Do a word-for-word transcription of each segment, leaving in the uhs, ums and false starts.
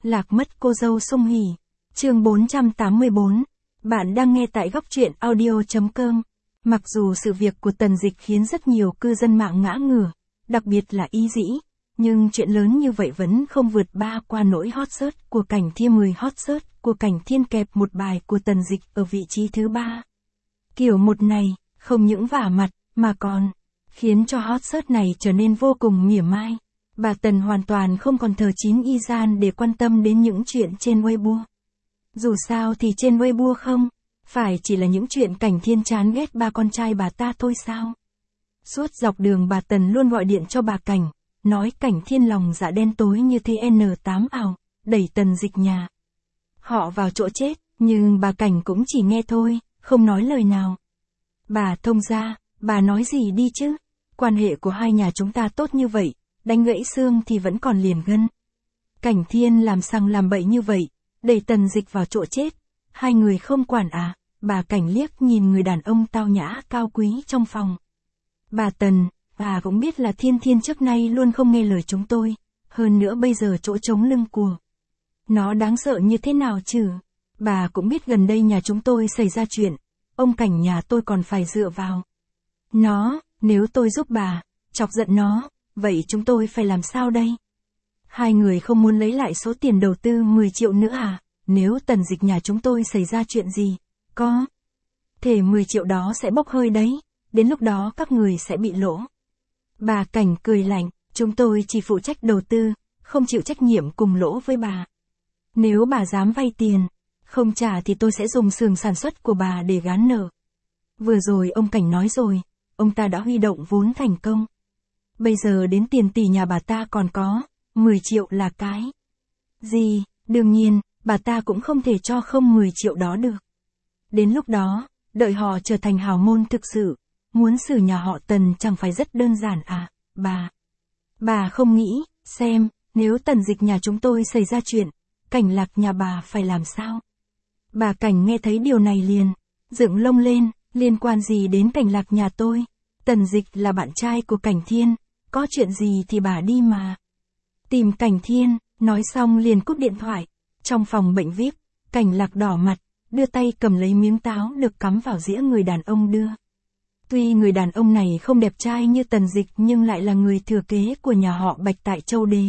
Lạc mất cô dâu Song Hỷ. Chương bốn trăm tám mươi bốn. Bạn đang nghe tại góc truyện audio chấm com. Mặc dù sự việc của Tần Dịch khiến rất nhiều cư dân mạng ngã ngửa, đặc biệt là Y Dĩ, nhưng chuyện lớn như vậy vẫn không vượt ba qua nỗi hot search của Cảnh Thiên. mười hot search của Cảnh Thiên kẹp một bài của Tần Dịch ở vị trí thứ ba. Kiểu một này, không những vả mặt, mà còn khiến cho hot search này trở nên vô cùng mỉa mai. Bà Tần hoàn toàn không còn thờ chín y gian để quan tâm đến những chuyện trên Weibo. Dù sao thì trên Weibo không phải chỉ là những chuyện Cảnh Thiên chán ghét ba con trai bà ta thôi sao? Suốt dọc đường bà Tần luôn gọi điện cho bà Cảnh, nói Cảnh Thiên lòng dạ đen tối như thế en tám ảo, đẩy Tần Dịch nhà họ vào chỗ chết, nhưng bà Cảnh cũng chỉ nghe thôi, không nói lời nào. Bà thông ra, bà nói gì đi chứ? Quan hệ của hai nhà chúng ta tốt như vậy, đánh gãy xương thì vẫn còn liền gân. Cảnh Thiên làm sằng làm bậy như vậy, đẩy Tần Dịch vào chỗ chết, hai người không quản à? Bà Cảnh liếc nhìn người đàn ông tao nhã cao quý trong phòng. Bà Tần, bà cũng biết là Thiên Thiên trước nay luôn không nghe lời chúng tôi, hơn nữa bây giờ chỗ trống lưng của nó đáng sợ như thế nào chứ? Bà cũng biết gần đây nhà chúng tôi xảy ra chuyện, ông Cảnh nhà tôi còn phải dựa vào nó, nếu tôi giúp bà chọc giận nó, vậy chúng tôi phải làm sao đây? Hai người không muốn lấy lại số tiền đầu tư mười triệu nữa à? Nếu Tần Dịch nhà chúng tôi xảy ra chuyện gì, có thể mười triệu đó sẽ bốc hơi đấy, đến lúc đó các người sẽ bị lỗ. Bà Cảnh cười lạnh, chúng tôi chỉ phụ trách đầu tư, không chịu trách nhiệm cùng lỗ với bà. Nếu bà dám vay tiền, không trả thì tôi sẽ dùng xưởng sản xuất của bà để gán nợ. Vừa rồi ông Cảnh nói rồi, ông ta đã huy động vốn thành công. Bây giờ đến tiền tỷ nhà bà ta còn có, mười triệu là cái gì? Đương nhiên, bà ta cũng không thể cho không mười triệu đó được. Đến lúc đó, đợi họ trở thành hào môn thực sự, muốn xử nhà họ Tần chẳng phải rất đơn giản à, bà? Bà không nghĩ, xem, nếu Tần Dịch nhà chúng tôi xảy ra chuyện, Cảnh Lạc nhà bà phải làm sao? Bà Cảnh nghe thấy điều này liền dựng lông lên, liên quan gì đến Cảnh Lạc nhà tôi? Tần Dịch là bạn trai của Cảnh Thiên, có chuyện gì thì bà đi mà tìm Cảnh Thiên. Nói xong liền cúp điện thoại. Trong phòng bệnh vi ai pi, Cảnh Lạc đỏ mặt, đưa tay cầm lấy miếng táo được cắm vào dĩa người đàn ông đưa. Tuy người đàn ông này không đẹp trai như Tần Dịch nhưng lại là người thừa kế của nhà họ Bạch tại Châu Đế.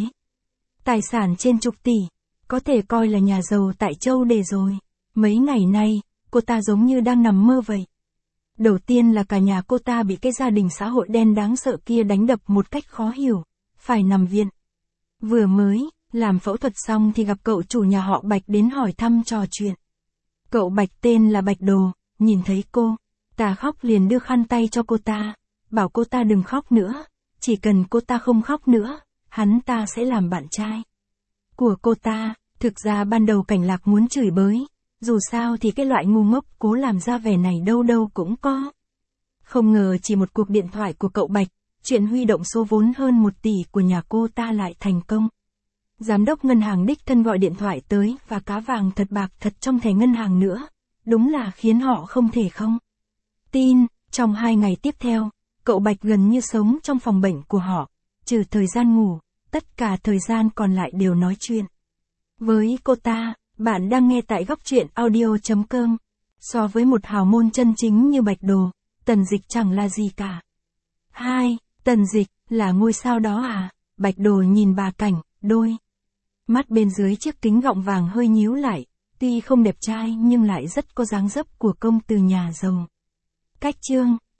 Tài sản trên chục tỷ, có thể coi là nhà giàu tại Châu Đế rồi. Mấy ngày nay, cô ta giống như đang nằm mơ vậy. Đầu tiên là cả nhà cô ta bị cái gia đình xã hội đen đáng sợ kia đánh đập một cách khó hiểu, phải nằm viện. Vừa mới làm phẫu thuật xong thì gặp cậu chủ nhà họ Bạch đến hỏi thăm trò chuyện. Cậu Bạch tên là Bạch Đồ, nhìn thấy cô ta khóc liền đưa khăn tay cho cô ta, bảo cô ta đừng khóc nữa, chỉ cần cô ta không khóc nữa, hắn ta sẽ làm bạn trai của cô ta. Thực ra ban đầu Cảnh Lạc muốn chửi bới, dù sao thì cái loại ngu ngốc cố làm ra vẻ này đâu đâu cũng có. Không ngờ chỉ một cuộc điện thoại của cậu Bạch, chuyện huy động số vốn hơn một tỷ của nhà cô ta lại thành công. Giám đốc ngân hàng đích thân gọi điện thoại tới và cá vàng thật bạc thật trong thẻ ngân hàng nữa, đúng là khiến họ không thể không tin. Trong hai ngày tiếp theo, cậu Bạch gần như sống trong phòng bệnh của họ, trừ thời gian ngủ, tất cả thời gian còn lại đều nói chuyện với cô ta. Bạn đang nghe tại góc truyện audio chấm com. So với một hào môn chân chính như Bạch Đồ, Tần Dịch chẳng là gì cả. Hai, Tần Dịch là ngôi sao đó à? Bạch Đồ nhìn bà Cảnh, đôi mắt bên dưới chiếc kính gọng vàng hơi nhíu lại, tuy không đẹp trai nhưng lại rất có dáng dấp của công từ nhà giàu. Cách chương